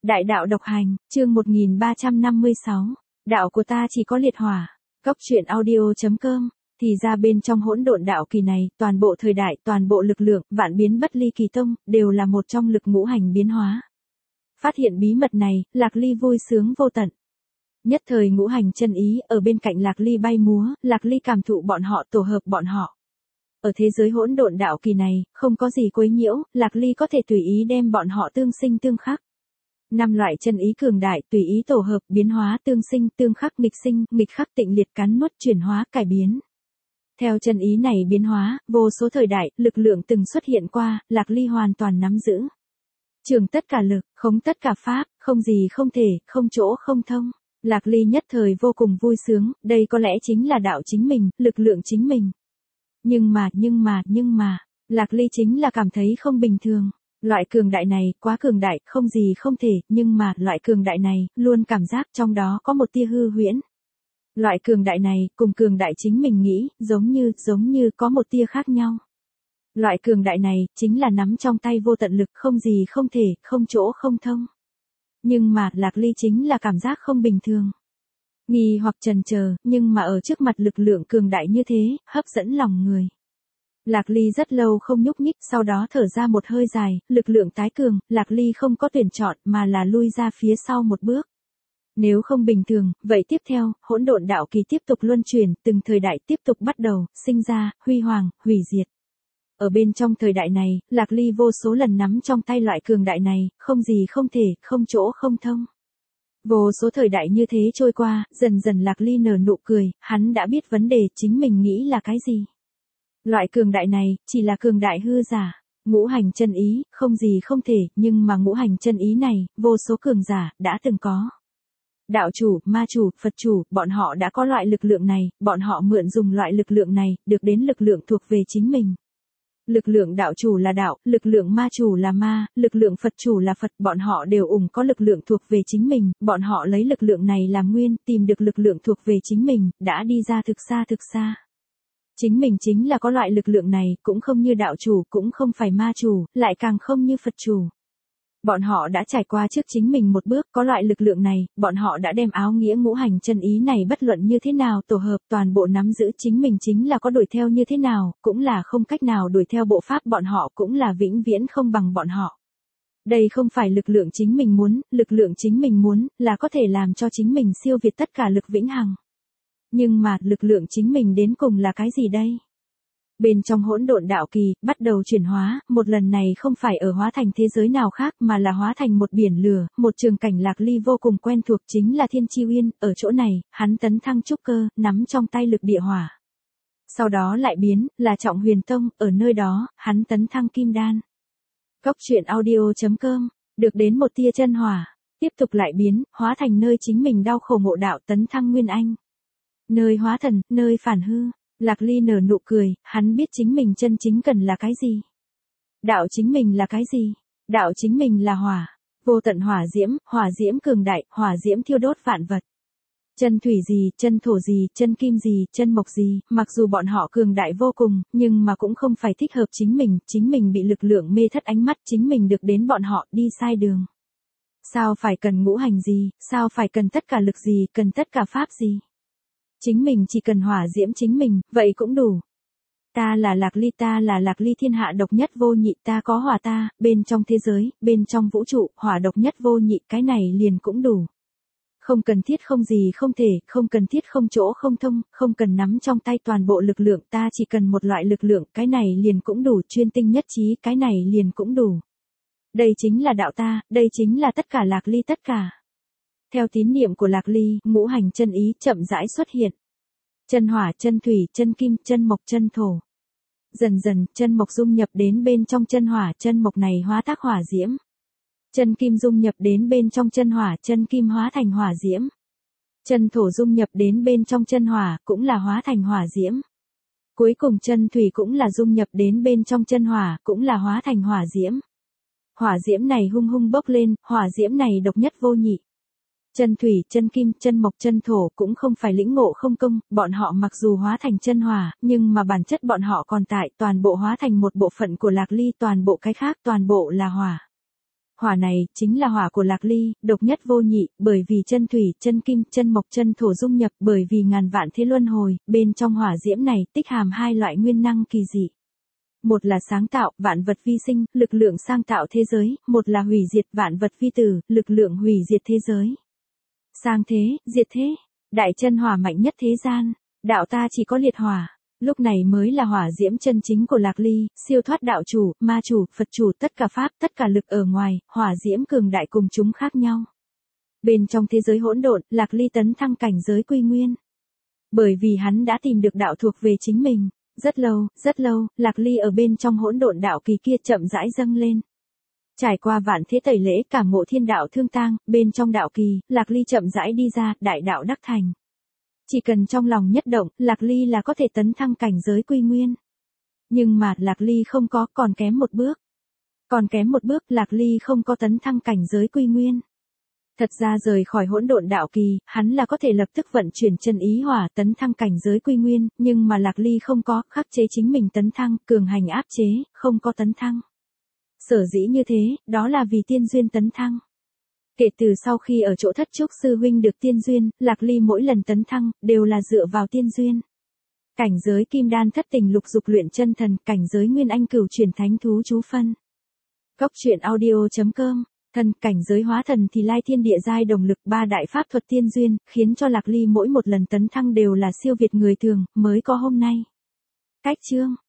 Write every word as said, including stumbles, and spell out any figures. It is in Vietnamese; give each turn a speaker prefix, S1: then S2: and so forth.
S1: Đại đạo độc hành, chương một nghìn ba trăm năm mươi sáu. Đạo của ta chỉ có liệt hỏa. Cốc truyện audio.com. Thì ra bên trong hỗn độn đạo kỳ này, toàn bộ thời đại, toàn bộ lực lượng, vạn biến bất ly kỳ tông, đều là một trong lực ngũ hành biến hóa. Phát hiện bí mật này, Lạc Ly vui sướng vô tận. Nhất thời ngũ hành chân ý, ở bên cạnh Lạc Ly bay múa, Lạc Ly cảm thụ bọn họ, tổ hợp bọn họ. Ở thế giới hỗn độn đạo kỳ này, không có gì quấy nhiễu, Lạc Ly có thể tùy ý đem bọn họ tương sinh tương khắc. Năm loại chân ý cường đại, tùy ý tổ hợp, biến hóa, tương sinh, tương khắc, nghịch sinh, nghịch khắc, tịnh liệt, cắn nuốt, chuyển hóa, cải biến. Theo chân ý này biến hóa, vô số thời đại, lực lượng từng xuất hiện qua, Lạc Ly hoàn toàn nắm giữ. Trường tất cả lực, khống tất cả pháp, không gì không thể, không chỗ không thông. Lạc Ly nhất thời vô cùng vui sướng, đây có lẽ chính là đạo chính mình, lực lượng chính mình. Nhưng mà, nhưng mà, nhưng mà, Lạc Ly chính là cảm thấy không bình thường. Loại cường đại này, quá cường đại, không gì không thể, nhưng mà, loại cường đại này, luôn cảm giác trong đó có một tia hư huyễn. Loại cường đại này, cùng cường đại chính mình nghĩ, giống như, giống như có một tia khác nhau. Loại cường đại này, chính là nắm trong tay vô tận lực, không gì không thể, không chỗ không thông. Nhưng mà, Lạc Ly chính là cảm giác không bình thường. Nghi hoặc chần chờ, nhưng mà ở trước mặt lực lượng cường đại như thế, hấp dẫn lòng người. Lạc Ly rất lâu không nhúc nhích, sau đó thở ra một hơi dài, lực lượng tái cường, Lạc Ly không có tuyển chọn, mà là lui ra phía sau một bước. Nếu không bình thường, vậy tiếp theo, hỗn độn đạo kỳ tiếp tục luân chuyển, từng thời đại tiếp tục bắt đầu, sinh ra, huy hoàng, hủy diệt. Ở bên trong thời đại này, Lạc Ly vô số lần nắm trong tay loại cường đại này, không gì không thể, không chỗ không thông. Vô số thời đại như thế trôi qua, dần dần Lạc Ly nở nụ cười, hắn đã biết vấn đề chính mình nghĩ là cái gì. Loại cường đại này, chỉ là cường đại hư giả. Ngũ hành chân ý, không gì không thể, nhưng mà ngũ hành chân ý này, vô số cường giả, đã từng có. Đạo chủ, ma chủ, Phật chủ, bọn họ đã có loại lực lượng này, bọn họ mượn dùng loại lực lượng này, được đến lực lượng thuộc về chính mình. Lực lượng đạo chủ là đạo, lực lượng ma chủ là ma, lực lượng Phật chủ là Phật, bọn họ đều ủng có lực lượng thuộc về chính mình, bọn họ lấy lực lượng này làm nguyên, tìm được lực lượng thuộc về chính mình, đã đi ra thực xa thực xa. Chính mình chính là có loại lực lượng này, cũng không như đạo chủ, cũng không phải ma chủ, lại càng không như Phật chủ. Bọn họ đã trải qua trước chính mình một bước, có loại lực lượng này, bọn họ đã đem áo nghĩa ngũ hành chân ý này bất luận như thế nào tổ hợp toàn bộ nắm giữ, chính mình chính là có đuổi theo như thế nào, cũng là không cách nào đuổi theo bộ pháp bọn họ, cũng là vĩnh viễn không bằng bọn họ. Đây không phải lực lượng chính mình muốn, lực lượng chính mình muốn, là có thể làm cho chính mình siêu việt tất cả lực vĩnh hằng. Nhưng mà, lực lượng chính mình đến cùng là cái gì đây? Bên trong hỗn độn đạo kỳ, bắt đầu chuyển hóa, một lần này không phải ở hóa thành thế giới nào khác mà là hóa thành một biển lửa, một trường cảnh Lạc Ly vô cùng quen thuộc chính là Thiên Chi Uyên, ở chỗ này, hắn tấn thăng trúc cơ, nắm trong tay lực địa hỏa. Sau đó lại biến, là Trọng Huyền Tông, ở nơi đó, hắn tấn thăng kim đan. Cốc truyện audio.com, được đến một tia chân hỏa, tiếp tục lại biến, hóa thành nơi chính mình đau khổ ngộ đạo tấn thăng nguyên anh. Nơi hóa thần, nơi phản hư. Lạc Ly nở nụ cười, hắn biết chính mình chân chính cần là cái gì. Đạo chính mình là cái gì? Đạo chính mình là hỏa. Vô tận hỏa diễm, hỏa diễm cường đại, hỏa diễm thiêu đốt vạn vật. Chân thủy gì, chân thổ gì, chân kim gì, chân mộc gì, mặc dù bọn họ cường đại vô cùng, nhưng mà cũng không phải thích hợp chính mình, chính mình bị lực lượng mê thất ánh mắt, chính mình được đến bọn họ đi sai đường. Sao phải cần ngũ hành gì, sao phải cần tất cả lực gì, cần tất cả pháp gì? Chính mình chỉ cần hỏa diễm chính mình, vậy cũng đủ. Ta là Lạc Ly, ta là Lạc Ly thiên hạ độc nhất vô nhị, ta có hỏa ta, bên trong thế giới, bên trong vũ trụ, hỏa độc nhất vô nhị, cái này liền cũng đủ. Không cần thiết không gì không thể, không cần thiết không chỗ không thông, không cần nắm trong tay toàn bộ lực lượng, ta chỉ cần một loại lực lượng, cái này liền cũng đủ, chuyên tinh nhất trí, cái này liền cũng đủ. Đây chính là đạo ta, đây chính là tất cả Lạc Ly tất cả. Theo tín niệm của Lạc Ly, ngũ hành chân ý chậm rãi xuất hiện. Chân hỏa, chân thủy, chân kim, chân mộc, chân thổ. Dần dần, chân mộc dung nhập đến bên trong chân hỏa, chân mộc này hóa tác hỏa diễm. Chân kim dung nhập đến bên trong chân hỏa, chân kim hóa thành hỏa diễm. Chân thổ dung nhập đến bên trong chân hỏa, cũng là hóa thành hỏa diễm. Cuối cùng chân thủy cũng là dung nhập đến bên trong chân hỏa, cũng là hóa thành hỏa diễm. Hỏa diễm này hung hung bốc lên, hỏa diễm này độc nhất vô nhị. Chân thủy, chân kim, chân mộc, chân thổ cũng không phải lĩnh ngộ không công, bọn họ mặc dù hóa thành chân hỏa, nhưng mà bản chất bọn họ còn tại, toàn bộ hóa thành một bộ phận của Lạc Ly, toàn bộ cái khác, toàn bộ là hỏa. Hỏa này, chính là hỏa của Lạc Ly, độc nhất vô nhị, bởi vì chân thủy, chân kim, chân mộc, chân thổ dung nhập, bởi vì ngàn vạn thế luân hồi, bên trong hỏa diễm này, tích hàm hai loại nguyên năng kỳ dị. Một là sáng tạo, vạn vật vi sinh, lực lượng sang tạo thế giới, một là hủy diệt, vạn vật vi tử, lực lượng hủy diệt thế giới. Sang thế, diệt thế, đại chân hỏa mạnh nhất thế gian, đạo ta chỉ có liệt hỏa. Lúc này mới là hỏa diễm chân chính của Lạc Ly, siêu thoát đạo chủ, ma chủ, Phật chủ, tất cả pháp, tất cả lực ở ngoài, hỏa diễm cường đại cùng chúng khác nhau. Bên trong thế giới hỗn độn, Lạc Ly tấn thăng cảnh giới quy nguyên. Bởi vì hắn đã tìm được đạo thuộc về chính mình, rất lâu, rất lâu, Lạc Ly ở bên trong hỗn độn đạo kỳ kia chậm rãi dâng lên. Trải qua vạn thế tẩy lễ cảm ngộ thiên đạo thương tang, bên trong đạo kỳ, Lạc Ly chậm rãi đi ra, đại đạo đắc thành. Chỉ cần trong lòng nhất động, Lạc Ly là có thể tấn thăng cảnh giới quy nguyên. Nhưng mà, Lạc Ly không có, còn kém một bước. Còn kém một bước, Lạc Ly không có tấn thăng cảnh giới quy nguyên. Thật ra rời khỏi hỗn độn đạo kỳ, hắn là có thể lập tức vận chuyển chân ý hỏa tấn thăng cảnh giới quy nguyên, nhưng mà Lạc Ly không có, khắc chế chính mình tấn thăng, cường hành áp chế, không có tấn thăng. Sở dĩ như thế, đó là vì tiên duyên tấn thăng. Kể từ sau khi ở chỗ thất trúc sư huynh được tiên duyên, Lạc Ly mỗi lần tấn thăng, đều là dựa vào tiên duyên. Cảnh giới kim đan thất tình lục dục luyện chân thần, cảnh giới nguyên anh cửu chuyển thánh thú chú phân. Góc truyện audio chấm com, thần, cảnh giới hóa thần thì lai thiên địa giai đồng lực ba đại pháp thuật tiên duyên, khiến cho Lạc Ly mỗi một lần tấn thăng đều là siêu việt người thường, mới có hôm nay. Cách chương.